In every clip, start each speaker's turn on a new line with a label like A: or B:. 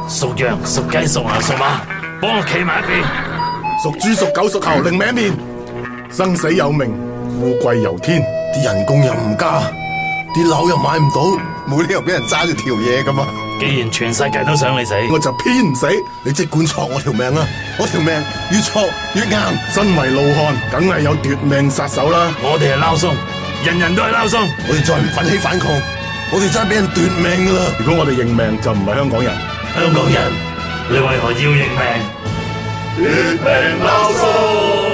A: 屬羊、屬雞、屬牛、屬馬，幫我企埋一邊。
B: 屬豬、屬狗、屬猴，另命一面。生死有命，富貴由天。啲人工又唔加，啲樓又買唔到，冇理由俾人揸住條嘢噶嘛。
A: 既然全世界都想你死，
B: 我就偏唔死。你即管挫我條命啊！我條命越挫越硬。身為老漢，梗係有奪命殺手啦。
A: 我哋係撈鬆，人人都係撈鬆。
B: 我哋再唔奮起反抗，我哋真係俾人奪命噶啦！如果我哋認命，就唔係香港人。
A: 香港人，你為何要認命？
B: 奪命撈鬆。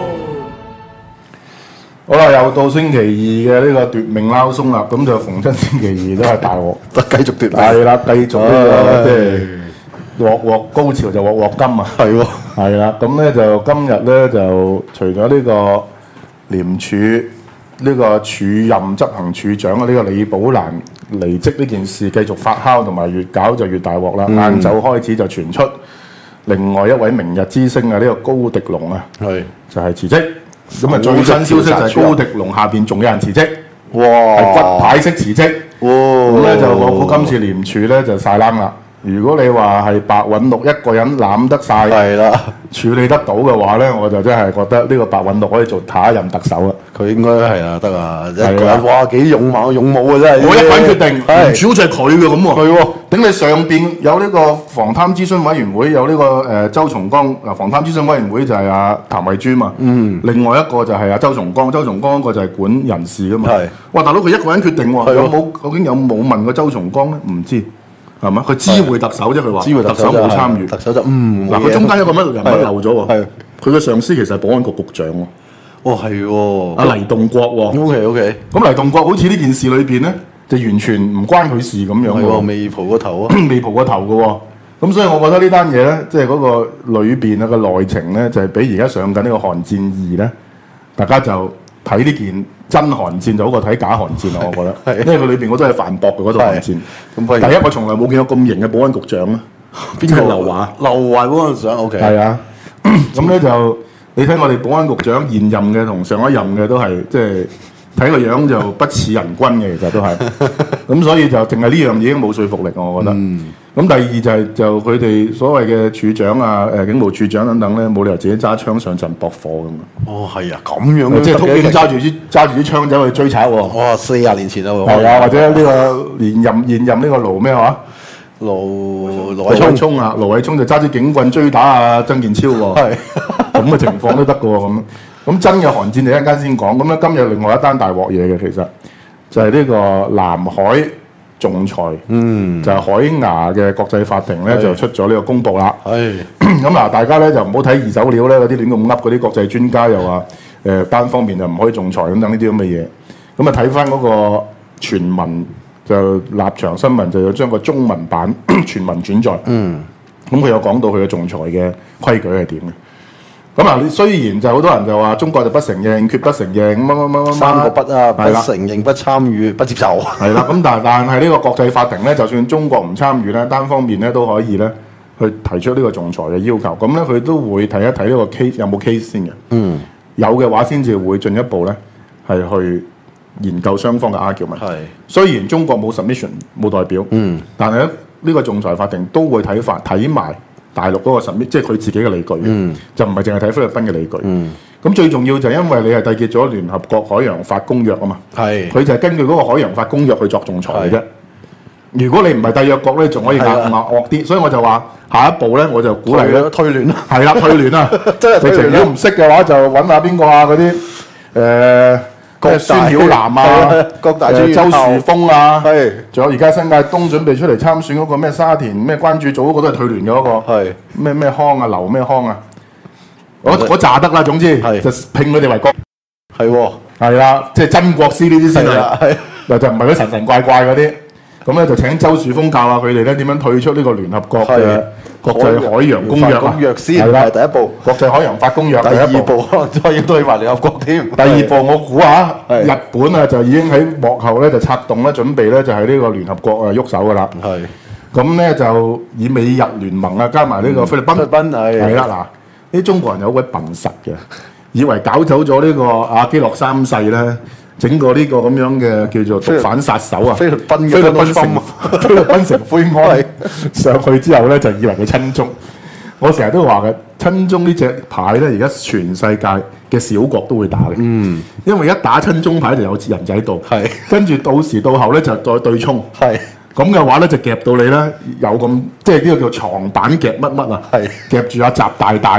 C: 好啦，又到星期二嘅呢個奪命撈鬆啦，咁就逢親星期二都係大鑊，
B: 繼續奪命。
C: 係啦，繼續呢個即係鑊鑊高潮就鑊鑊金啊！
B: 係喎，
C: 係啦，咁咧就今日咧就除咗呢個廉署呢個署任執行處長嘅呢個李寶蘭離職呢件事繼續發酵，同埋越搞就越大鑊啦。晏晝開始就傳出另外一位明日之星啊，呢個高迪龍啊，
B: 係
C: 就係辭職。咁啊，最新消息就係高迪龍下邊仲有人辭職，
B: 哇，
C: 係骨牌式辭職。咁咧就我估今次廉署咧就晒冷啦。如果你話係白韞六一個人攬得晒，
B: 係啦，
C: 處理得到嘅話咧，我就真係覺得呢個白韞六可以做下一任特首啦。
B: 佢應該係啊，得啊，一個
C: 係啊
B: 人哇幾勇猛勇武啊真係。
C: 我一個人決定，
B: 係
C: 廉署好似係佢嘅咁喎。
B: 係喎，
C: 頂你上邊有呢個防貪諮詢委員會，有呢個周松崗嗱，防貪諮詢委員會就係阿譚慧珠嘛。另外一個就係阿周松崗，周松崗嗰個就係管人事噶嘛。
B: 係。
C: 哇，大佬佢一個人決定喎，
B: 係喎
C: 究竟有冇問過周松崗咧？唔知係嘛？佢知會特首啫，佢話。
B: 知會特首
C: 冇參與。
B: 特首就
C: 嗱，佢中間有個乜人物漏咗喎？
B: 係。
C: 佢嘅上司其實係保安局局長喎。
B: 哦係喎。
C: 阿黎棟國喎。
B: OK。
C: 咁黎棟國好似呢件事裏邊咧，就完全唔關佢事咁樣
B: 係喎，
C: 喎。
B: 未蒲過頭啊。
C: 未蒲過頭嘅喎，咁所以我覺得呢單嘢咧，即係嗰個裏邊啊個內情咧，就係比而家上緊呢個寒戰2咧，大家就睇呢件真寒戰就好過睇假寒戰啦，我覺得，因為佢裏邊我都係反駁嘅嗰套寒戰。
B: 咁
C: 第一，我從來冇見過咁型嘅保安局長啊，邊個劉華？
B: 劉華嗰個相 OK。
C: 係啊，咁咧就你睇我哋保安局長現任嘅同上一任嘅都係即係。睇個樣就不似人君嘅，其實都係，咁所以就淨係呢樣已經冇說服力，我覺得。咁第二就佢哋所謂嘅處長啊、警務處長等等咧，冇理由自己揸槍上陣駁火㗎嘛。
B: 哦，係啊，咁樣
C: 即係突然揸住啲槍走去追賊喎。
B: 哇，40年前啦喎。
C: 係啊，或者呢個現任呢個盧咩話？
B: 盧
C: 偉聰啊，盧偉聰就揸支警棍追打啊曾健超喎。係咁嘅情況都得㗎喎咁。咁真嘅寒戰就一陣間先講，咁咧今日另外一單大鑊嘢嘅，其實就係呢個南海仲裁，就係海牙嘅國際法庭咧就出咗呢個公佈啦。係咁嗱，大家咧就唔好睇二手料咧，嗰啲亂咁噏嗰啲國際專家又話單方面就唔可以仲裁咁等呢啲咁嘅嘢。咁啊睇翻嗰個全文就立場新聞就要將個中文版全文轉載。咁佢有講到佢嘅仲裁嘅規矩係點嘅。咁啊，雖然就好多人就話中國就不承認、決不承認乜
B: 三個不啊，不承認、不參與、不接受。係
C: 啦，咁但係呢個國際法庭咧，就算中國唔參與咧，單方面咧都可以咧去提出呢個仲裁嘅要求。咁咧佢都會睇一睇呢個 case 有冇 case 先嘅。有嘅話先至會進一步咧係去研究雙方嘅 argument。係。雖然中國冇 submission 冇代表，但係咧呢個仲裁法庭都會睇埋大陸嗰個實，即係佢自己嘅理據，就唔係淨係睇菲律賓嘅理據。咁最重要就係因為你係締結咗聯合國海洋法公約啊嘛，佢就係根據嗰個海洋法公約去作仲裁嘅啫。如果你唔係締約國咧，仲可以惡啲。所以我就話下一步咧，我就鼓勵咧
B: 退聯啦，
C: 係啦，退聯啦，
B: 真係退聯。
C: 如果唔識嘅話，就揾下邊個啊嗰啲孫曉南啊，周樹峰啊，仲有而家新界東準備出嚟參選嗰個咩沙田咩關注組嗰個都係退聯嘅嗰個，咩康啊劉咩康啊，嗰扎得啦，總之就聘佢哋為國，係啦，即係真國師呢啲先係，就唔係嗰神神怪怪嗰啲，咁咧就請周樹峰教下佢哋咧點樣退出呢個聯合國嘅國際海洋公約
B: 先係第一步，
C: 國際海洋法公約第
B: 二步再要退埋聯合國添。
C: 第二步我估下，日本啊就已經喺幕後咧就策動咧，準備咧就係呢個聯合國啊喐手噶啦。係咁咧就以美日聯盟啊加埋呢個菲律賓係啦嗱，啲中國人有鬼笨實嘅，以為搞走咗呢個阿基諾三世咧， 整個呢個咁樣嘅叫做毒販殺手啊，
D: 菲律賓
C: 菲律賓城灰安上去之後咧，就以為佢親中。我成日都話嘅，親中呢隻牌咧，而家全世界嘅小國都會打嘅。因為一打親中牌就有人仔度，跟住到時到後咧就再對沖。咁嘅話咧就夾到你咧有咁，即係呢個叫床板夾乜乜啊？夾住阿習大大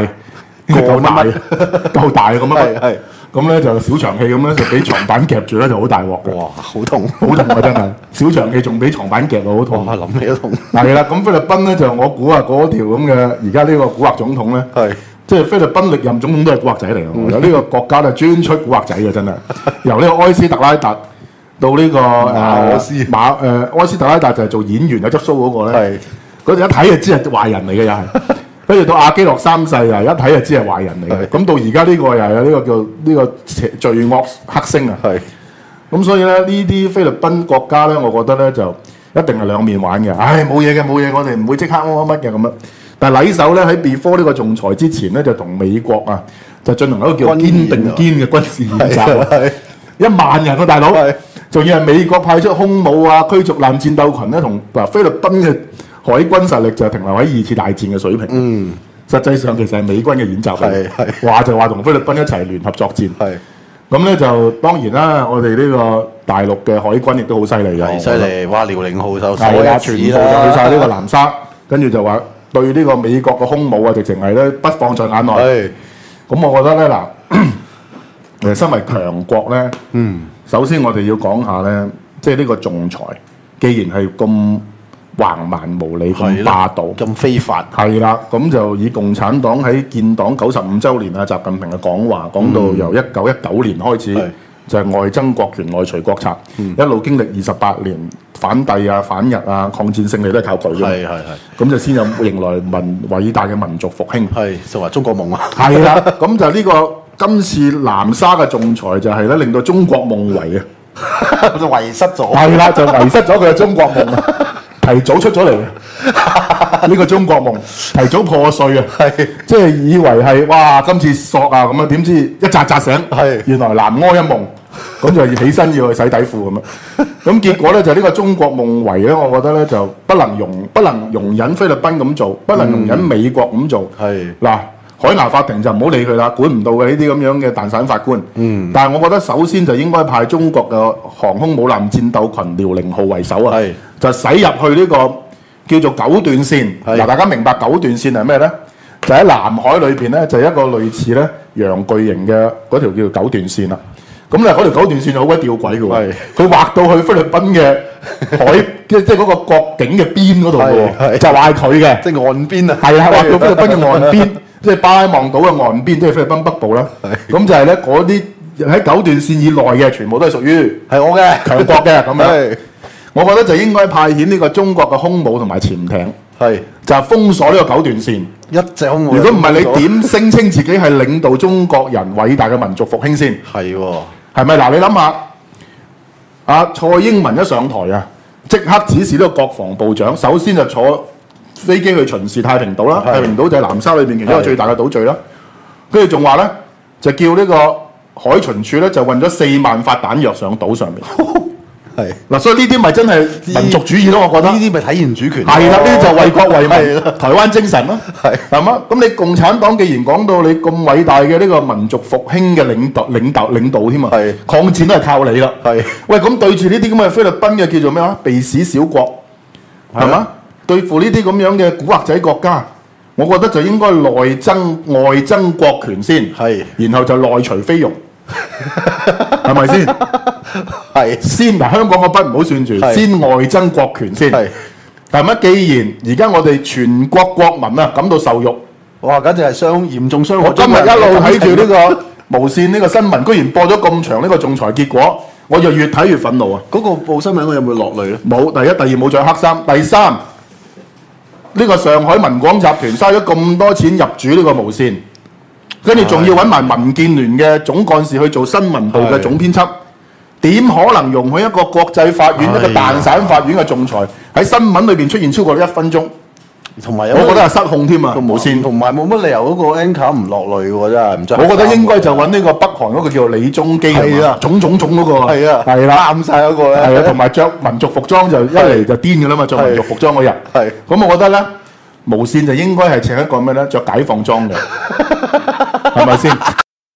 C: 夠大咁樣。咁咧就小長氣咁樣就俾床板夾住咧就好大鑊嘅。
D: 哇！好痛，
C: 好痛啊！真係小長氣仲俾床板夾到好痛。
D: 哇！諗起都痛。
C: 係啦，咁菲律賓咧就我估啊嗰條咁嘅而家呢個古惑總統咧，即係菲律賓歷任總統都係古惑仔嚟嘅。有呢個國家咧專出古惑仔嘅真係，由呢個埃斯特拉達到呢個埃斯特拉達就係做演員有執須嗰個咧，嗰陣一睇就知係壞人嚟嘅又係。跟住到阿基諾三世啊，一睇就知係壞人嚟嘅。咁到而家呢個又係呢個叫呢個罪惡黑星啊。咁所以咧呢啲菲律賓國家咧，我覺得咧就一定係兩面玩嘅。唉，冇嘢嘅，冇嘢，我哋唔會即刻乜嘅咁樣。但係禮手咧喺 before 呢個仲裁之前咧，就同美國啊就進行一個叫堅定堅嘅軍事演習。1萬人啊，大佬，仲要係美國派出空母啊、驅逐艦戰鬥群咧，同菲律賓嘅海軍實力就停留喺2次大戰嘅水平。實際上其實係美軍嘅演習嚟，話就話同菲律賓一齊聯合作戰。咁咧就當然啦，我哋呢個大陸嘅海軍亦都好犀利嘅。
D: 犀利！哇！遼寧號就
C: 全部就去晒呢個南沙，跟住就話對呢個美國嘅空母啊，直情係咧不放在眼內。咁我覺得咧嗱，身為強國咧，首先我哋要講下咧，即係呢個仲裁，既然係咁橫蠻無理、咁霸道、
D: 咁非法，
C: 係啦，咁就以共產黨喺建黨95週年啊，習近平嘅講話講到由1919年開始，就係外爭國權、內除國策，一路經歷28年反帝啊、反日啊、抗戰勝利都係靠佢嘅。咁就先有迎來偉大嘅民族復興。
D: 就話中國夢啊。係
C: 啦，咁就呢個今次南沙嘅仲裁就係咧令到中國夢遺啊，
D: 就遺失咗。
C: 係啦，就遺失咗佢嘅中國夢啊！提早出咗嚟嘅呢個中國夢，提早破碎啊！即係以為係哇，今次索啊咁樣，點知一扎醒，原來南柯一夢，咁就起身要去洗底褲咁樣。咁結果咧就呢個中國夢遺咧，我覺得咧就不能容忍菲律賓咁做，不能容忍美國咁做。嗱，海牙法庭就唔好理佢啦，管唔到嘅呢啲咁樣嘅蛋散法官。但係我覺得首先就應該派中國嘅航空母艦戰鬥群遼寧號為首啊。就駛入去呢個叫做九段線。嗱，大家明白九段線係咩咧？就喺南海裏邊咧，就係一個類似咧陽巨型嘅嗰條叫做九段線啦。咁咧嗰條九段線就好鬼吊詭嘅喎，佢畫到去菲律賓嘅海，即係嗰個國境嘅邊嗰度嘅喎，就話係佢嘅，
D: 即係岸邊啊。
C: 係啦，畫到菲律賓嘅岸邊，即係巴拉望島嘅岸邊，即係菲律賓北部啦。咁就係咧嗰啲喺九段線以內嘅，全部都係屬於
D: 係我嘅
C: 強國嘅咁樣。我覺得就應該派遣呢個中國嘅空母同埋潛艇，就係封鎖呢個九段線。
D: 一隻空母。
C: 如果唔係，你點聲稱自己係領導中國人偉大嘅民族復興先？
D: 係喎，
C: 係咪嗱？你諗下，阿蔡英文一上台啊，即刻指示呢個國防部長，首先就坐飛機去巡視太平島啦。太平島就係南沙裏邊其中一個最大嘅島嶼啦。跟住仲話咧，就叫呢個海巡署咧，就運咗4萬發彈藥上島上面。嗱，所以呢啲咪真係民族主義咯？我覺得
D: 呢啲咪體現主權。
C: 係啦，呢啲就為國為民，台灣精神咯。係嘛？咁你共產黨既然講到你咁偉大嘅呢個民族復興嘅領導添啊，抗戰都係靠你啦。喂，咁對住呢啲咁嘅菲律賓嘅叫做咩話？鼻屎小國係嘛？對付呢啲咁樣嘅古惑仔國家，我覺得就應該內爭外爭國權先，然後就內除菲傭。係咪先？先嗱，香港個筆唔好算住，先外爭國權先。係咪？既然而家我哋全國國民啊感到受辱，
D: 哇！簡直係嚴重傷害。
C: 我今日一路睇住呢個無線呢個新聞，居然播咗咁長呢個仲裁結果，我就越睇越憤怒啊！
D: 嗰個報新聞我有冇落淚咧？
C: 冇。第一、第二冇着黑衫。第三，呢個上海文廣集團嘥咗咁多錢入主呢個無線。跟住仲要揾埋民建聯嘅總幹事去做新聞部嘅總編輯，點可能容許一個國際法院、一個蛋散法院嘅仲裁喺新聞裏邊出現超過1分鐘？
D: 同埋
C: 我覺得係失控添啊！無線，
D: 同埋冇乜理由嗰個 anchor 唔落淚喎，真係唔知。
C: 我覺得應該就揾呢個北韓嗰個叫做李宗基
D: 係啊
C: 種嗰個
D: 係啊，
C: 係啦，
D: 啱晒嗰個咧，
C: 係啊，同埋着民族服裝就一嚟就癲㗎啦嘛，着民族服裝嗰日。
D: 係
C: 咁，我覺得咧無線就應該係請一個咩咧，着解放裝嘅，係咪先？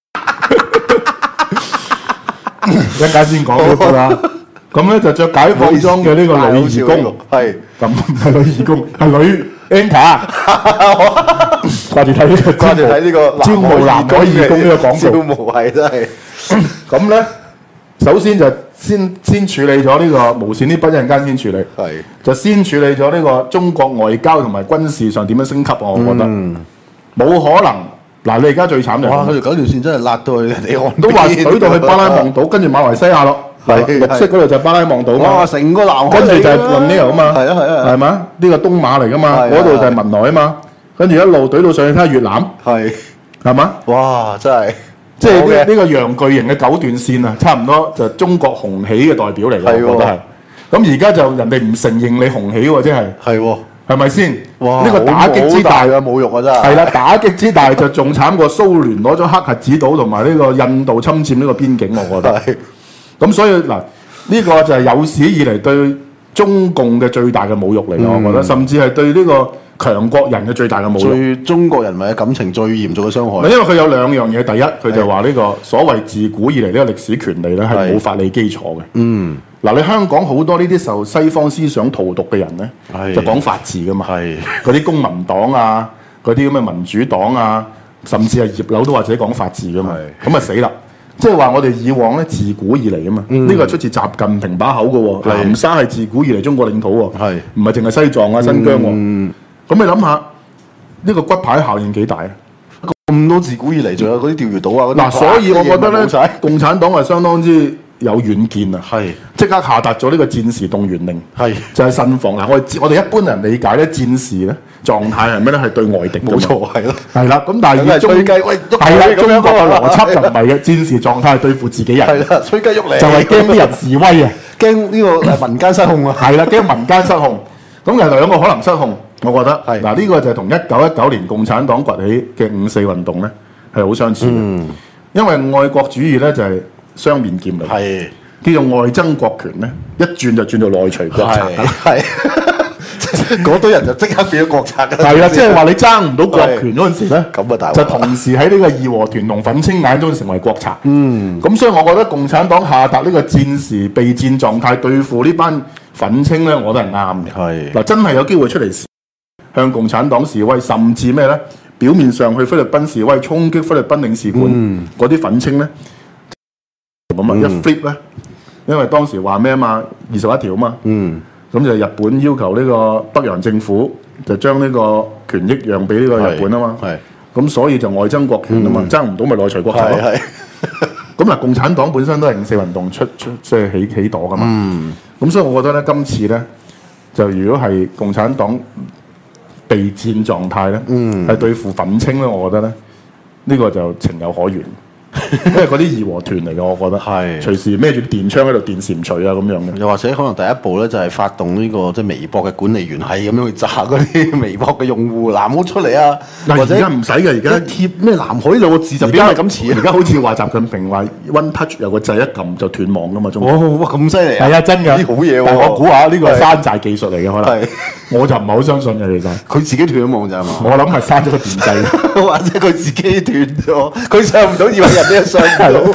C: 一陣間先講呢個啦。咁咧就着解放裝嘅呢個女義工，
D: 係
C: 咁唔係女義工，係女 anchor。掛住睇呢個，
D: 掛住睇呢個
C: 招募男可義工呢個廣
D: 招
C: 告。
D: 募係真係
C: 咁咧，首先就先處理咗呢個無線呢筆，一陣間先處理。
D: 係
C: 就先處理咗呢個中國外交同埋軍事上點樣升級啊！我覺得冇可能。嗱，你而家最慘就
D: 哇！
C: 係
D: 佢條9條線真係辣到去離岸邊，
C: 都話水到去巴拉望島，跟住馬來西亞咯。
D: 係
C: 綠色嗰度就係巴拉望島嘛
D: 哇！，成個南海
C: 跟住就係
D: 嚟㗎
C: 雲呢度啊嘛，
D: 係啊係啊
C: 係嘛？呢個東馬嚟噶嘛，
D: 係啊
C: 嗰度就係文萊啊嘛，跟住一路懟到上去睇下越南，
D: 係
C: 係嘛？
D: 哇！真係
C: 即係
D: 好嘅
C: 呢個洋巨型嘅9段線啊，差唔多就係中國紅起嘅代表嚟嘅，
D: 係喎
C: 我覺得係。咁而家就人哋唔承認你紅起喎，即係
D: 係喎，
C: 係咪先？
D: 哇！
C: 呢個打擊之大
D: 好嘅侮辱啊，真係
C: 係啦，打擊之大就仲慘過蘇聯攞咗黑核子島同埋呢個印度侵佔呢個邊境，我覺得。
D: 係
C: 咁所以嗱，呢個就係有史以嚟對中共嘅最大嘅侮辱嚟嘅，我覺得，甚至係對呢個強國人嘅最大嘅侮辱。
D: 對中國人民嘅感情最嚴重嘅傷害。
C: 因為佢有兩樣嘢，第一佢就話呢個所謂自古以嚟呢個歷史權利咧係冇法理基礎嘅。
D: 嗯，
C: 嗱，你香港好多呢啲受西方思想荼毒嘅人咧，
D: 係
C: 就講法治噶嘛，
D: 係
C: 嗰啲公民黨啊，嗰啲咁嘅民主黨啊，甚至係葉劉都或者講法治噶嘛，咁啊死啦！即係話我哋以往咧自古以嚟啊嘛，呢個係出自習近平把口嘅喎，南沙係自古以嚟中國領土喎，
D: 係
C: 唔係淨係西藏啊、新疆喎？咁你諗下呢個骨牌效應幾大啊？
D: 咁多自古以嚟，仲有嗰啲釣魚島啊嗰啲。
C: 嗱，所以我覺得咧
D: 冇晒，
C: 共產黨係相當之有遠見啊！
D: 係
C: 即刻下達咗呢個戰時動員令，
D: 係
C: 就係慎防嗱。我哋一般人理解咧戰時咧狀態係咩咧？係對外敵㗎嘛
D: 冇錯係咯。
C: 係啦。咁但係以中
D: 吹雞喂喐
C: 係啦，
D: 你咁樣
C: 中國嘅邏輯就唔係嘅，戰時狀態係對付自己人，
D: 係啦，吹雞喐你，
C: 就係驚啲人示威啊！
D: 驚呢個民間失控啊！
C: 係啦，驚民間失控。咁其實兩個可能失控，我覺得
D: 係
C: 嗱呢個就係同1919年共產黨崛起嘅5·4運動咧係好相似嘅，因為愛國主義咧就係雙面劍嚟。
D: 係
C: 叫做外爭國權咧，一轉就轉到內除國賊㗎啦。
D: 係嗰堆人就即刻變咗國賊㗎啦。
C: 係啦，即係話你爭唔到國權嗰陣時咧，
D: 咁啊大鑊
C: 就同時喺呢個義和團同粉青眼中成為國賊。咁所以我覺得共產黨下達呢個戰時備戰狀態對付呢班粉青咧，我都係啱嘅。
D: 係
C: 嗱，真係有機會出嚟向共產黨示威，甚至咩咧？表面上去菲律賓示威，衝擊菲律賓領事館嗰啲粉青咧，咁啊一 flip 咧。因為當時話咩啊嘛，21條啊嘛，咁就日本要求呢個北洋政府就將呢個權益讓俾呢個日本啊嘛，
D: 係
C: 咁所以就外爭國權啊嘛，爭唔到咪內除國賊咯。
D: 係
C: 咁嗱，共產黨本身都係5·4運動出即係起朵噶嘛，咁所以我覺得咧，今次咧就如果係共產黨備戰狀態咧，係對付粉青咧，我覺得咧呢個就情有可原。因為嗰啲義和團嚟嘅，我覺得
D: 係
C: 隨時孭住電槍喺度電蟾錘啊咁樣嘅。
D: 又或者可能第一步咧就係發動呢個即係微博嘅管理員係咁樣去炸嗰啲微博嘅用戶，嗱唔好出嚟啊！
C: 嗱，
D: 或者
C: 而家唔使嘅，而家
D: 貼咩南海兩個字就邊
C: 而家
D: 係咁似啊？
C: 而家好似話習近平話 One Touch 有個掣一撳就斷網噶嘛，中國。
D: 哦，哇咁犀利啊！
C: 係啊，真㗎，
D: 啲好嘢喎！
C: 但我估下呢個係山寨技術嚟嘅，可能
D: 係
C: 我就唔係好相信嘅，其實
D: 佢自己斷咗網咋係嘛？
C: 我諗係刪咗個電掣。
D: 或者佢自己斷咗，佢上唔到，以為人哋上唔到。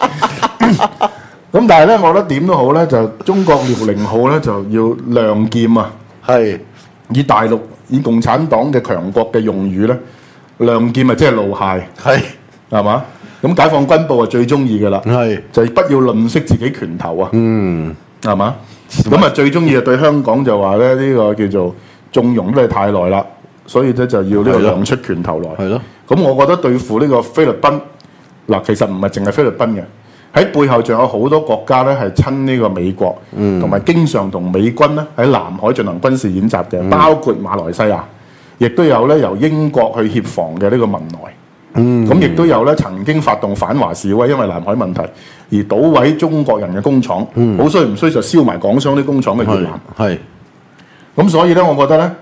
C: 咁但係咧，我覺得點都好咧，就中國遼寧號咧就要亮劍啊！
D: 係
C: 以共產黨嘅強國嘅用語咧，亮劍啊即係露械，
D: 係
C: 係嘛？咁解放軍部啊最中意嘅啦，
D: 係
C: 就不要吝嗇自己拳頭啊！係嘛？咁啊最中意啊對香港就話咧呢個叫做縱容都係太耐啦，所以咧就要呢個亮出拳頭來。
D: 係咯，
C: 咁我覺得對付呢個菲律賓嗱，其實唔係淨係菲律賓嘅，喺背後仲有好多國家咧係親呢個美國，同埋經常同美軍咧喺南海進行軍事演習嘅，包括馬來西亞，亦都有咧由英國去協防嘅呢個文萊，咁亦都有咧曾經發動反華示威，因為南海問題而搗毀中國人嘅工廠，好衰唔衰就燒埋港商啲工廠嘅越南。
D: 係
C: 咁所以咧，我覺得咧，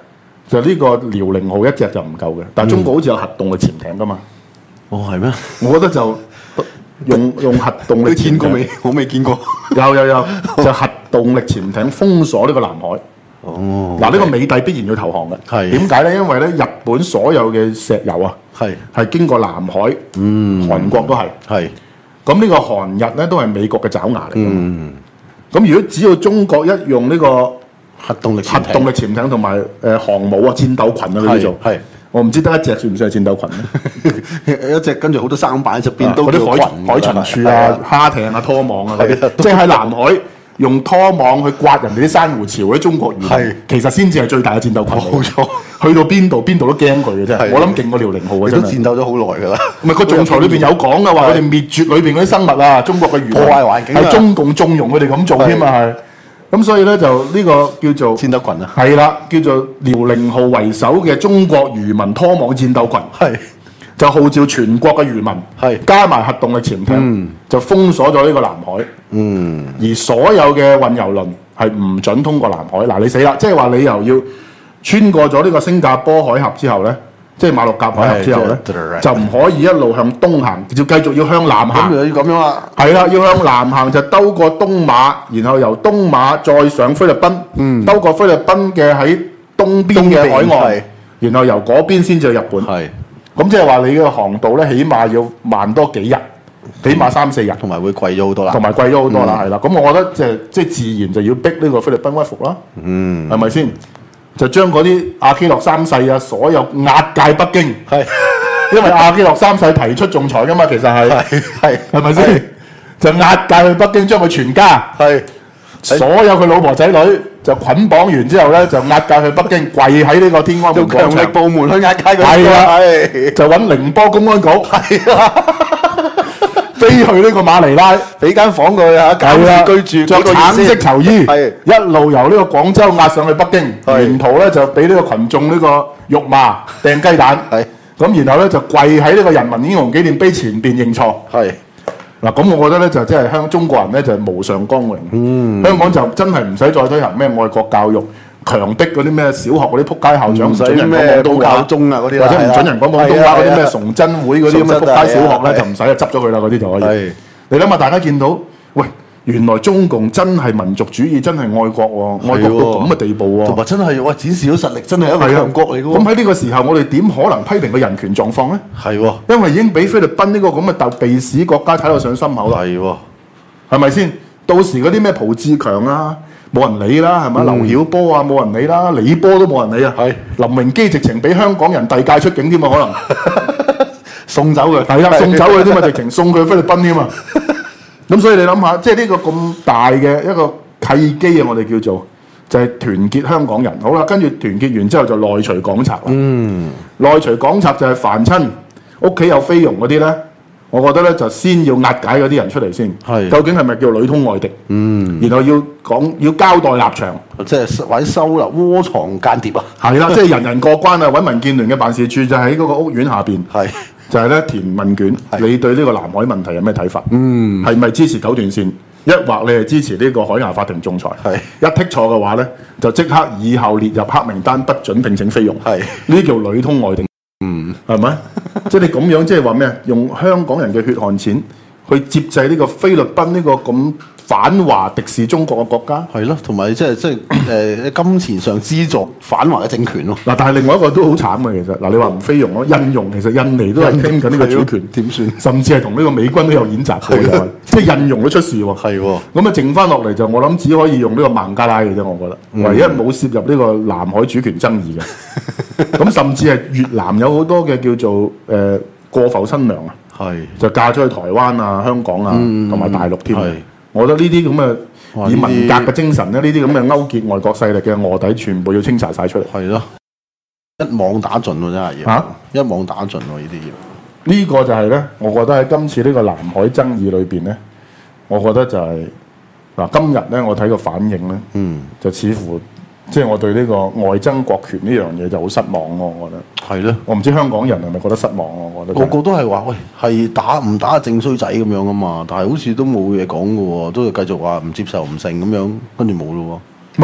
C: 就呢個遼寧號一隻就唔夠嘅，但係中國好似有核動力潛艇噶嘛。
D: 哦，係咩？
C: 我覺得就用核動力潛艇
D: 你見過未？我未見過。
C: 有，就核動力潛艇封鎖呢個南海。
D: 哦，
C: 嗱，呢個美帝必然要投降嘅。
D: 係
C: 點解咧？因為咧日本所有嘅石油啊，係經過南海，韓國都係。
D: 係。
C: 咁呢個韓日咧都係美國嘅爪牙嚟嘅。咁如果只要中國一用呢個
D: 核動力
C: 潛艇同埋航母啊、戰鬥群啊，佢叫做
D: 係。
C: 我唔知得一隻算唔算係戰鬥群咧？
D: 一隻跟住好多生板喺側邊，都
C: 嗰啲海巡處啊、蝦艇啊、拖網啊嗰啲，即係喺南海用拖網去刮人哋啲珊瑚礁嗰啲中國魚，其實先至係最大嘅戰鬥群。
D: 冇錯，
C: 去到邊度都驚佢嘅啫。我諗勁過遼寧號啊！
D: 都戰鬥咗好耐㗎啦。
C: 唔係個仲裁裏邊有講嘅話，佢哋滅絕裏邊嗰啲生物啊，中國嘅魚
D: 破壞環境
C: 係中共縱容佢哋咁做添啊，係。咁所以咧就呢個叫做
D: 戰鬥群啊，
C: 係啦，叫做遼寧號為首嘅中國漁民拖網戰鬥群，
D: 係
C: 就號召全國嘅漁民，
D: 係
C: 加埋核動力潛艇，就封鎖咗呢個南海。而所有嘅運油輪係唔準通過南海。嗱，你死啦！即係話你又要穿過咗呢個新加坡海峽之後咧，即係馬六甲海峽之後咧，就唔可以一路向東行，要繼續要向南行。
D: 咁就要咁樣啦。係
C: 啦，要向南行就兜過東馬，然後由東馬再上菲律賓，兜過菲律賓嘅喺東邊嘅海岸，然後由嗰邊先至去日本。
D: 係。
C: 咁即係話你嘅航道咧，起碼要慢多幾日，起碼3-4日，
D: 同埋會貴咗好多啦。
C: 同埋貴咗好多啦，係啦。咁我覺得即係自然就要逼呢個菲律賓屈服啦。係咪先？就將嗰啲阿基諾三世啊，所有押解北京。係，因為阿基諾三世提出仲裁噶嘛，其實係咪先？就押解去北京，將佢全家所有佢老婆仔女就捆綁完之後咧，就押解去北京，跪喺呢個天安門廣場。
D: 強力部門去押解佢。
C: 係啦，就揾寧波公安局。係啊。飛去呢個馬尼拉，
D: 俾間房佢嚇，減住居住，
C: 着橙色球衣，一路由呢個廣州壓上去北京，沿途咧就俾呢個群眾呢個辱罵、掟雞蛋，咁然後咧就跪喺呢個人民英雄紀念碑前邊認錯。嗱，咁我覺得咧就真係中國人咧就無上光榮。香港就真係唔使再推行咩愛國教育。強迫嗰啲咩小學嗰啲撲街校長唔準人講廣東話，
D: 或者
C: 唔準人講廣東話嗰啲咩崇真會嗰啲咁嘅撲街小學咧，就唔使啊，執咗佢啦，嗰啲就可以。你諗下，大家見到，喂，原來中共真係民族主義，真係愛國喎，愛國到咁嘅地步喎，
D: 同埋真係哇展示咗實力，真係一個強國嚟嘅喎。
C: 咁喺呢個時候，我哋點可能批評個人權狀況咧？
D: 係喎，因
C: 為已經俾菲律賓呢個咁嘅鼻屎國家睇到上心口啦。
D: 係喎，
C: 係咪先？到時嗰啲咩蒲志強啊？冇人理啦，係咪？劉曉波啊，冇人理啦，李波都冇人理啊。林榮基直情俾香港人遞解出境添啊，可能送走佢。係啊，送走佢添啊，直情送佢菲律賓添啊。咁所以你諗下，即係呢個咁大嘅一個契機啊，我哋叫做就係團結香港人。好啦，跟住團結完之後就內除港賊啦。內除港賊就係凡親屋企有菲傭嗰啲咧。我覺得咧就先要押解嗰啲人出嚟先，究竟係咪叫裏通外敵？然後要交代立場，
D: 即係或者收留窩藏間諜啊？
C: 係啦，即係人人過關啊！揾民建聯嘅辦事處就喺嗰個屋苑下邊，就係咧填問卷，你對呢個南海問題有咩睇法？係咪支持九段線？一或你係支持呢個海牙法庭仲裁？一剔錯嘅話咧，就即刻以後列入黑名單，不准聘請菲傭。呢啲叫裏通外敵。係咪？即係你咁樣，即係話咩啊？用香港人嘅血汗錢去接濟呢個菲律賓呢個咁反華敵視中國嘅國家，
D: 係咯，同埋即係金錢上資助反華嘅政權咯。
C: 嗱，但係另外一個都好慘嘅，其實嗱，你話唔菲傭咯，印傭其實印尼都係傾緊呢個主權，點算？甚至係同呢個美軍都有演習過，即係印傭都出事喎。係喎，咁啊，剩翻落嚟就我諗只可以用呢個孟加拉嘅啫，我覺得唯一冇涉入呢個南海主權爭議嘅。咁甚至係越南有好多嘅叫做過埠新娘啊，就嫁咗去台灣啊、香港啊同埋大陸添。我覺得呢啲咁嘅以文革嘅精神咧，呢啲咁嘅勾結外國勢力嘅臥底，全部要清查晒出嚟。
D: 係咯，一網打盡喎，真係要一網打盡喎，呢啲要。
C: 呢個就係咧，我覺得喺今次呢個南海爭議裏邊咧，我覺得就係嗱，今日咧我睇個反應咧，就似乎。即係我對呢個外爭國權呢樣嘢就好失望咯，我覺得係咯。我唔知香港人係咪覺得失望咯？我覺得
D: 個個都係話喂，係打唔打正衰仔咁樣啊嘛，但係好似都冇嘢講嘅喎，都係繼續話唔接受唔成咁樣，跟住冇咯喎。
C: 咪咯，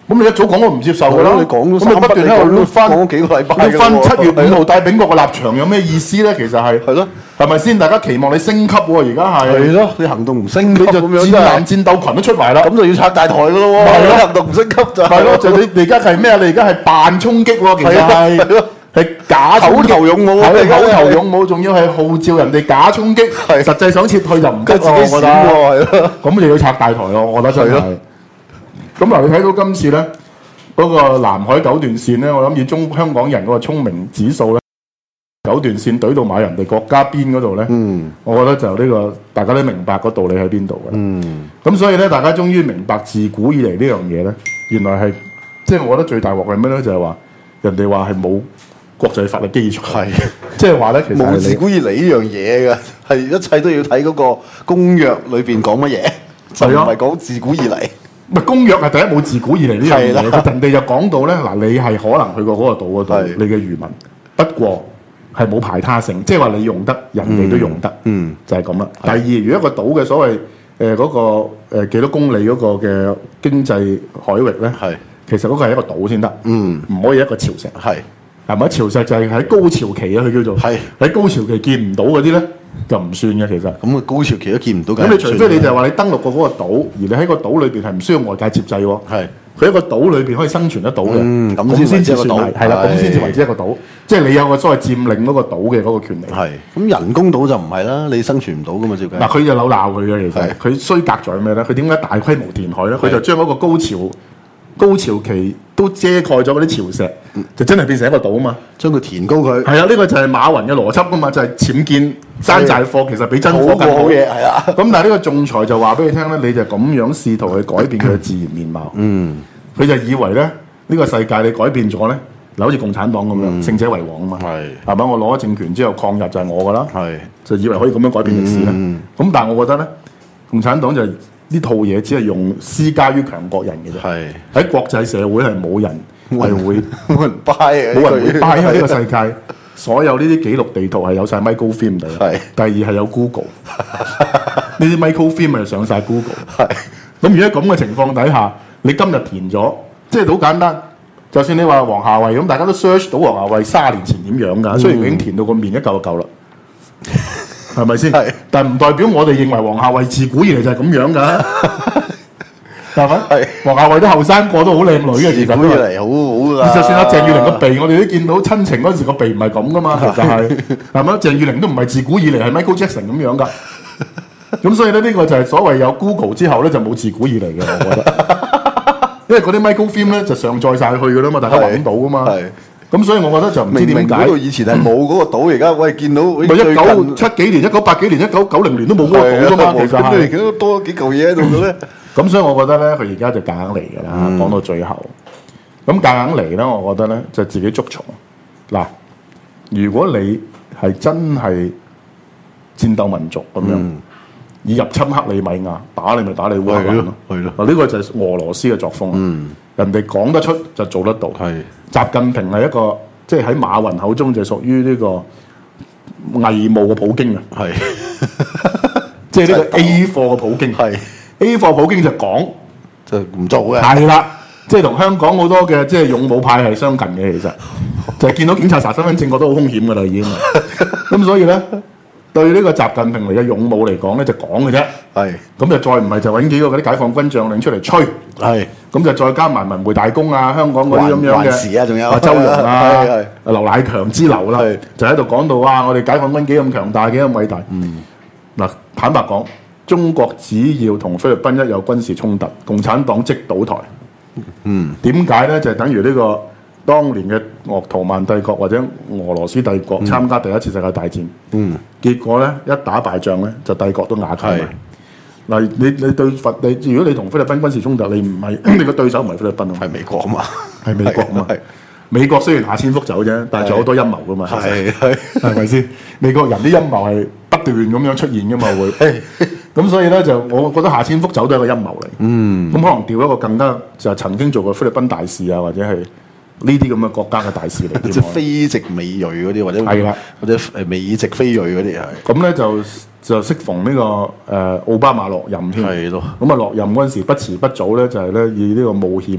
C: 咁你一早講我唔接受㗎啦，
D: 你講咗
C: 咁你不斷喺度翻
D: 講咗幾個禮拜㗎喎，
C: 翻7月5號戴炳國嘅立場有咩意思咧？其實係
D: 咯，
C: 係咪先？大家期望你升級喎，而家係
D: 咯，你行動唔升級
C: 你就
D: 咁樣
C: 戰艦戰鬥群都出埋啦，
D: 咁就要拆大台㗎咯喎，
C: 係咯
D: 行動唔升級就
C: 係咯，就你而家係咩啊？你而家係扮衝擊喎，其實係假衝擊
D: 口頭勇武啊
C: 係口頭勇武，仲要係號召人哋假衝擊，實際想撤退就唔得
D: 自己閃喎，係咯，
C: 咁就要拆大台咯，我覺得真係。咁嗱，你睇到今次咧嗰個南海九段線咧，我諗以香港人嗰個聰明指數咧，九段線懟到埋人哋國家邊嗰度咧，我覺得就呢個大家都明白個道理喺邊度嘅。咁所以咧，大家終於明白自古以嚟呢樣嘢咧，原來係即係我覺得最大鑊係咩咧？就係話人哋話係冇國際法嘅基礎，即係話咧，其實
D: 冇自古以嚟呢樣嘢嘅，係一切都要睇嗰個公約裏邊講乜嘢，就唔係講自古以嚟。
C: 唔係公約係第一冇自古以嚟呢樣嘢，人哋就講到咧嗱，你係可能去過嗰個島嗰度，你嘅漁民不過係冇排他性，即係話你用得，人哋都用得，就係咁啦。第二，如果一個島嘅所謂嗰個幾多公里嗰個嘅經濟海域咧，其實嗰個係一個島先得，唔可以一個潮石，係咪？潮石就係喺高潮期啊，佢叫做喺高潮期見唔到嗰啲咧。就唔算嘅，其實
D: 咁高潮期都見唔到嘅。
C: 咁你除非你就係話你登陸過嗰個島，而你喺個島裏邊係唔需要外界接濟喎。佢喺個島裏邊可以生存得到嘅，咁先至算係啦。咁先至為之一個島，即係你有個所謂佔領嗰個島嘅嗰個權利。
D: 咁人工島就唔係啦，你生存唔到噶嘛，照計。
C: 嗱，佢就扭鬧佢嘅，其實佢衰格在咩咧？佢點解大規模填海咧？佢就將嗰個高潮期都遮蓋咗嗰啲潮石，就真係變成一個島啊嘛！
D: 將佢填高佢。
C: 係啊，呢個就係馬雲嘅邏輯啊嘛，就係僭建山寨貨，其實比真貨更好
D: 嘢係啊。
C: 咁但係呢個仲裁就話俾你聽咧，你就咁樣試圖去改變佢嘅自然面貌。佢就以為咧呢個世界你改變咗咧，嗱好似共產黨咁樣，勝者為王啊嘛。係咪？我攞咗政權之後抗日就係我噶啦。就以為可以咁樣改變歷史咧。咁但係我覺得咧，共產黨就呢套嘢只係用施加於強國人嘅啫。喺國際社會係冇人係會
D: 冇人 buy 嘅，
C: 冇人會 buy 喺呢個世界。所有呢啲記錄地圖係有晒 microfilm 嘅。第二係有 Google，呢啲 microfilm 係上晒 Google。咁如果咁嘅情況底下，你今日填咗，即係好簡單。就算你話黃夏蕙咁，大家都 search 到黃夏蕙30年前點樣㗎？雖然已經填到個面一嚿就夠啦。係咪先？但係唔代表我哋認為黃夏蕙自古以嚟就係咁樣㗎，係咪？黃夏蕙都後生過都好靚女嘅，其實
D: 自古以嚟好好㗎。
C: 就算阿鄭裕玲個鼻，我哋都見到親情嗰時個鼻唔係咁㗎嘛，其實係咪？鄭裕玲都唔係自古以嚟係 Michael Jackson 咁樣㗎。咁所以咧，呢個就係所謂有 Google 之後咧，就冇自古以嚟嘅，我覺得。因為嗰啲 microfilm 咧就上載晒去㗎啦嘛，大家揾到㗎嘛。咁所以我覺得就唔知點解。
D: 嗰度以前係冇嗰個島，而家喂見到。
C: 咪1970幾年、1980幾年、1990年都冇嗰個島㗎嘛，其實係。
D: 咁你見到多幾嚿嘢喺度嘅咧？
C: 咁所以我覺得咧，佢而家就夾硬嚟㗎啦。講到最後，咁夾硬嚟咧，我覺得咧就自己捉蟲。嗱，如果你係真係戰鬥民族咁樣，以入侵克里米亞打你咪打你烏克蘭咯。嗱，呢個就係俄羅斯嘅作風。人哋講得出就做得到。習近平係一個即係喺馬雲口中就屬於呢個偽冒嘅普京啊。即係呢個 A 貨嘅普京。A 貨普京就講
D: 就唔做嘅。
C: 係啦，即係同香港好多嘅即係勇武派係相近嘅，其實就係見到警察查身份證覺得好兇險㗎啦，已經。咁所以咧，對呢個習近平嚟嘅勇武嚟講咧，就講嘅啫。咁就再唔係就揾幾個嗰啲解放軍將領出嚟吹。咁就再加埋文匯大公啊，香港嗰啲咁樣嘅，
D: 仲有
C: 周融啊、劉乃強之流啦，就喺度講到哇，我哋解放軍幾咁強大，幾咁偉大。嗱，坦白講，中國只要同菲律賓一有軍事衝突，共產黨即倒台。點解咧？就係等於呢個當年嘅鄂圖曼帝國或者俄羅斯帝國參加第一次世界大戰。結果咧一打敗仗咧，就帝國都瓦解埋。嗱，你對如果你同菲律賓軍事衝突，你唔係你個對手唔係菲律賓，係
D: 美國啊嘛，
C: 係美國啊嘛。美國雖然下千幅走啫，但係仲有好多陰謀噶嘛，係咪先？美國人啲陰謀係不斷咁樣出現噶嘛會，咁所以咧就我覺得下千幅走都係一個陰謀嚟。咁可能調一個更加就曾經做過菲律賓大使啊，或者係呢啲咁嘅國家嘅大使嚟，
D: 即係非籍美裔嗰啲，或者或者美籍非裔嗰啲係。
C: 咁咧就適逢呢個奧巴馬落任添。咁啊落任嗰陣時不遲不早咧，就係咧以呢個冒險啊。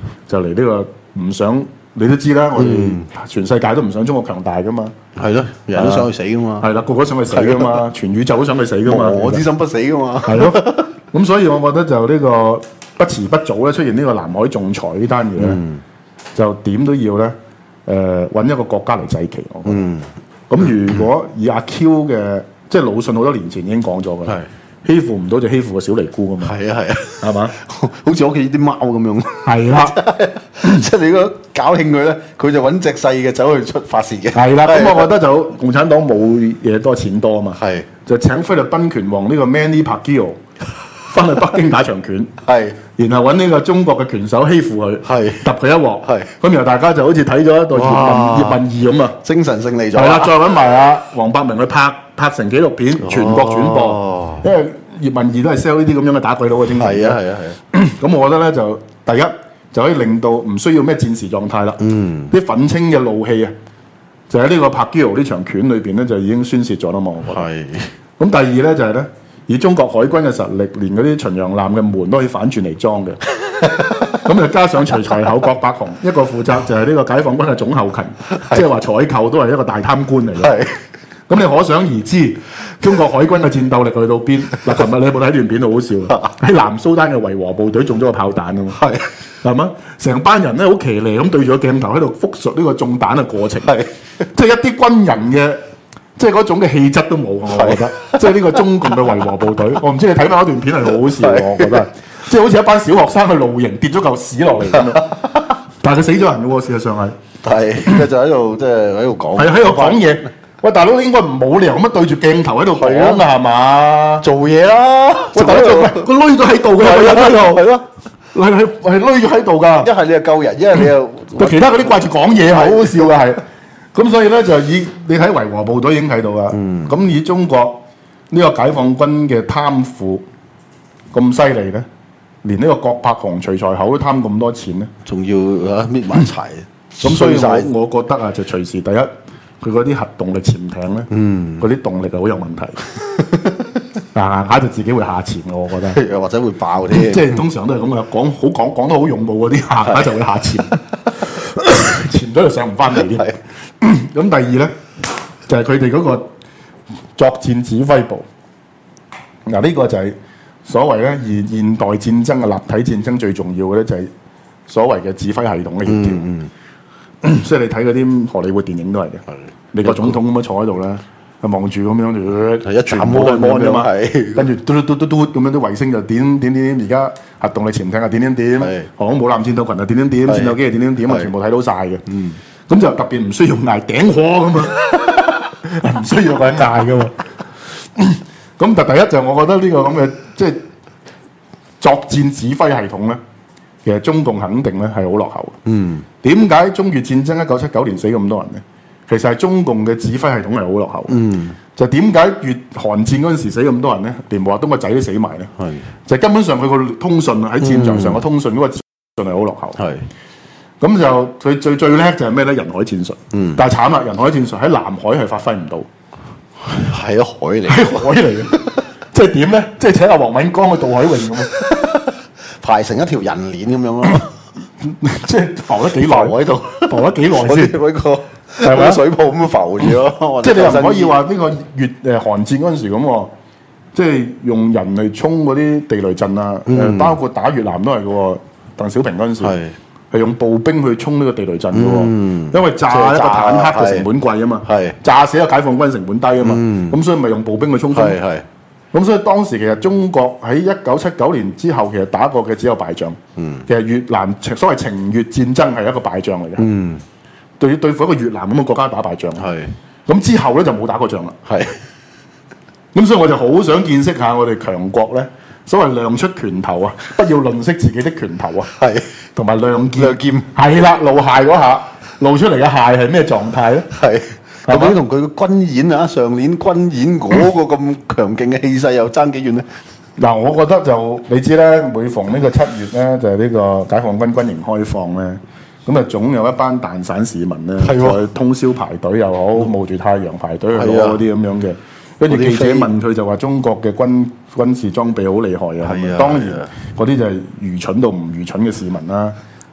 C: 就嚟呢個唔想，你都知啦，我哋全世界都唔想中國強大噶嘛。
D: 係咯，人都想去死噶嘛。
C: 係啦，個個都想去死噶嘛，全宇宙都想去死噶嘛。
D: 我之心不死噶嘛。
C: 係咯，咁所以我覺得就呢個不遲不早咧出現呢個南海仲裁呢單嘢咧，就點都要咧揾一個國家嚟祭旗。我覺得。咁如果以阿 Q 嘅，即係魯迅好多年前已經講咗㗎，欺負唔到就欺負個小尼姑㗎嘛。
D: 係啊，
C: 係嘛？
D: 好似屋企啲貓咁樣。
C: 係啦，
D: 即係你如果搞興佢咧，佢就揾隻細嘅走去出發泄嘅。
C: 係啦，咁我覺得就共產黨冇嘢多錢多啊嘛。
D: 係
C: 就請菲律賓拳王呢個 Manny Pacquiao 翻去北京打場拳。
D: 係。
C: 然後揾呢個中國嘅拳手欺負佢，揼佢一鑊，咁然後大家就好似睇咗一個葉問2咁啊，
D: 精神勝利咗。
C: 係啦，再揾埋阿黃百鳴去拍成紀錄片，全國轉播，因為葉問2都係 sell 呢啲咁樣嘅打鬼佬嘅精神。
D: 係啊。
C: 咁我覺得咧就第一就可以令到唔需要咩戰時狀態啦，啲憤青嘅怒氣啊，就喺呢個柏基奧呢場拳裏邊咧就已經宣泄咗啦嘛。我覺得。係。咁第二咧就係咧。以中國海軍嘅實力，連嗰啲巡洋艦嘅門都可以反轉嚟裝嘅。咁就加上徐才厚、郭伯雄，一個負責就係呢個解放軍嘅總後勤，即係話採購都係一個大貪官嚟嘅。咁你可想而知，中國海軍嘅戰鬥力去到邊？嗱，琴日你有冇睇段片好好笑？喺南蘇丹嘅維和部隊中咗個炮彈啊嘛，係嘛？成班人咧好騎呢咁對住個鏡頭喺度複述呢個中彈嘅過程，即係一啲軍人嘅。即係嗰種嘅氣質都冇，我覺得。即係呢個中共嘅維和部隊，我唔知你睇翻嗰段片係好好笑，我覺得。即係好似一班小學生去露營跌咗嚿屎落嚟咁樣，但係佢死咗人嘅喎，事實上係。係，
D: 佢就喺度即係喺度講。
C: 係喺度講嘢。喂，大佬應該冇理由咁樣對住鏡頭喺度講㗎係嘛？
D: 做嘢啦。
C: 喂，大佬做咩？個鐳都喺度嘅，個人喺度。係咯。係鐳咗喺度㗎。
D: 一係你又救人，一係你又。
C: 對其他嗰啲掛住講嘢，好好笑嘅係。咁所以咧就以你睇維和部隊已經睇到啦，咁以中國呢個解放軍嘅貪腐咁犀利咧，連呢個郭伯雄、徐才厚都貪咁多錢咧，
D: 仲要搣埋柴，
C: 咁所以我覺得啊，就隨時第一，佢嗰啲核動力潛艇咧，嗰啲動力係好有問題，下就自己會下潛我覺得，
D: 又或者會爆啲，
C: 即係通常都係咁嘅，講得好勇武嗰啲下就會下潛。潛咗就上唔翻嚟添。咁第二咧就係佢哋嗰個作戰指揮部。嗱，呢個就係所謂咧現代戰爭嘅立體戰爭最重要嘅咧，就係所謂嘅指揮系統嘅協調。所以你睇嗰啲荷里活電影都係嘅。美國總統咁樣坐喺度咧，望住咁樣，
D: 一全部都係摸啫嘛，
C: 跟住嘟咁樣啲衛星就點，而家核動力潛艇啊點，航空母艦戰鬥群啊點，戰鬥機啊點啊，全部睇到晒嘅。咁就特別唔需要嗌頂火咁啊，唔需要佢嗌噶嘛。咁第一就我覺得呢個咁嘅即係作戰指揮系統咧，其實中共肯定咧係好落後嘅。點解中越戰爭1979年死咁多人咧？其實係中共嘅指揮系統係好落後。就點解越韓戰嗰陣時死咁多人咧？連毛澤東個仔都死埋咧。就根本上佢個通訊喺戰場上個通訊嗰個資訊係好落後。咁就佢最叻就係咩咧？人海戰術。但係慘啦，人海戰術喺南海係發揮唔到。
D: 係啊，海嚟。
C: 係海嚟嘅。即係點咧？即係請阿黃敏剛去渡海泳咁啊！
D: 排成一條人鏈咁樣咯。
C: 即係浮得幾耐喺度？浮得幾耐先？
D: 嗰個係咪水泡咁浮住咯？
C: 即係你又唔可以話呢個韓戰嗰陣時咁喎，即係用人嚟衝嗰啲地雷陣啊！包括打越南都係嘅喎。鄧小平嗰陣時係用步兵去衝呢個地雷陣嘅喎，因為炸一個坦克嘅成本貴啊嘛，炸死個解放軍成本低啊嘛，咁所以咪用步兵去衝鋒。咁所以當時其實中國喺1979年之後，其實打過嘅只有敗仗。其實越南所謂情越戰爭係一個敗仗嚟嘅。對付一個越南咁嘅國家打敗仗。咁之後咧就冇打過仗啦。咁所以我就好想見識下我哋強國咧，所謂亮出拳頭啊，不要吝嗇自己的拳頭啊。同埋亮劍。係啦，露械嗰下，露出嚟嘅械係咩狀態咧？究竟同佢嘅軍演啊，上年軍演嗰個咁強勁嘅氣勢又爭幾遠咧？嗱，我覺得就你知咧，每逢呢個7月咧，就係呢個解放軍軍營開放咧，咁啊總有一班蛋散市民咧，在通宵排隊又好，冒住太陽排隊去攞嗰啲咁樣嘅。跟住記者問佢就話中國嘅軍事裝備好厲害啊。當然嗰啲就係愚蠢到唔愚蠢嘅市民啦。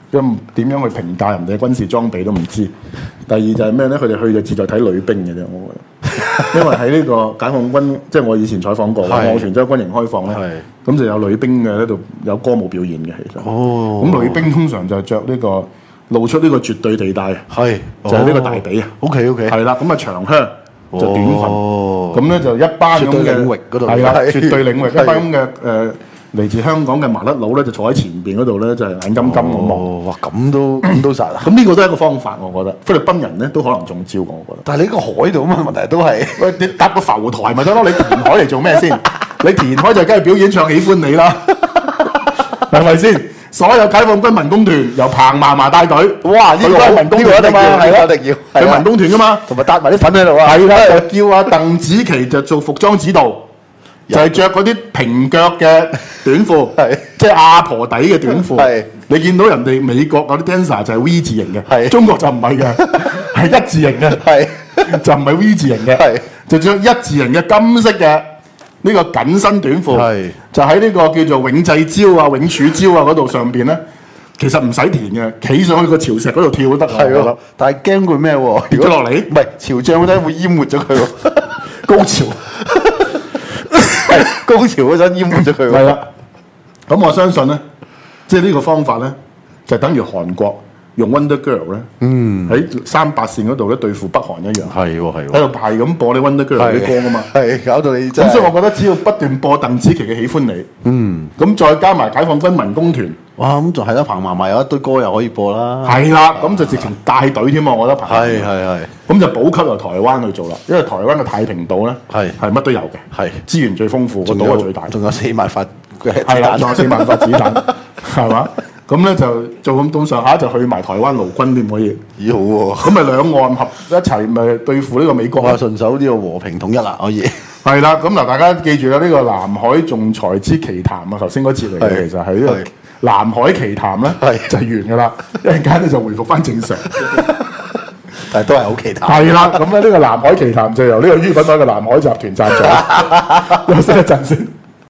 C: 咁點樣去評價人哋嘅軍事裝備都唔知。第二就係咩咧？佢哋去就志在睇女兵嘅啫，我覺得。因為喺呢個解放軍，即係我以前採訪過啦，我泉州軍營開放咧，咁就有女兵嘅喺度有歌舞表演嘅，其實。哦。咁女兵通常就着呢個露出呢個絕對地帶，就係呢個大髀啊。
D: OK。
C: 係啦，咁啊長靴就短裙，咁咧就一班咁嘅
D: 領域嗰度，
C: 係啦，絕對領域一班咁嘅嚟自香港嘅麻甩佬咧，就坐喺前邊嗰度咧，就係眼金金咁望。
D: 哇！咁都殺啊！
C: 咁呢個都係一個方法，我覺得菲律賓人咧都可能中招，我覺得。
D: 但係你呢個海度啊嘛，問題都係
C: 喂，你搭個浮台咪得咯？你填海嚟做咩先？你填海就梗係表演唱喜歡你啦，係咪先？所有解放軍民工團由彭嫲嫲帶隊，哇！呢個係民工團啊嘛，係咯，一定要佢民工團噶嘛，
D: 同埋搭埋啲粉喺度啊。
C: 係啦，就叫阿鄧紫棋就做服裝指導。就係着嗰啲平腳嘅短褲，即係阿婆底嘅短褲。你見到人哋美國嗰啲 dancer 就係 V 字形嘅，中國就唔係嘅，係一字形嘅，就唔係 V 字形嘅，就着一字形嘅金色嘅呢個緊身短褲，就喺呢個叫做永濟礁啊、永柱礁啊嗰度上邊咧，其實唔使填嘅，企上去個潮石嗰度跳都得。係咯，
D: 但係驚佢咩喎？
C: 跌咗落嚟，
D: 唔係潮漲嗰陣會淹沒咗佢喎，
C: 高潮。
D: 高潮嗰陣淹沒咗佢喎。
C: 係啦，咁我相信咧，即係呢個方法咧，就等於韓國用 Wonder Girl 咧，喺38線嗰度咧對付北韓一樣。係喎，喺度係咁播你 Wonder Girl 啲歌啊嘛。係搞到你真係。咁所以我覺得只要不斷播鄧紫棋嘅喜歡你，咁再加埋解放軍民工團，
D: 哇！咁就係啦，彭嫲嫲有一堆歌又可以播啦。
C: 係啦，咁就直情帶隊添啊！我覺得彭嫲嫲係。咁就補給由台灣去做啦，因為台灣嘅太平島咧係乜都有嘅，資源最豐富，個島係最大，
D: 仲有4萬發嘅子
C: 彈，仲有4萬發子彈，係嘛？咁咧就做咁上下就去埋台灣勞軍添，可以。
D: 咦好喎！
C: 咁咪兩岸合一齊咪對付呢個美國啊？
D: 順手呢個和平統一啦，可以。
C: 係啦，咁嗱，大家記住啦，呢個南海仲裁之奇談啊，頭先嗰節嚟嘅，其實係呢個南海奇談咧，就完㗎啦，一陣間咧就回復翻正常。
D: 但係都係好奇談。
C: 係啦，咁咧呢個南海奇談就由呢個於品海嘅南海集團贊助。休息一陣先。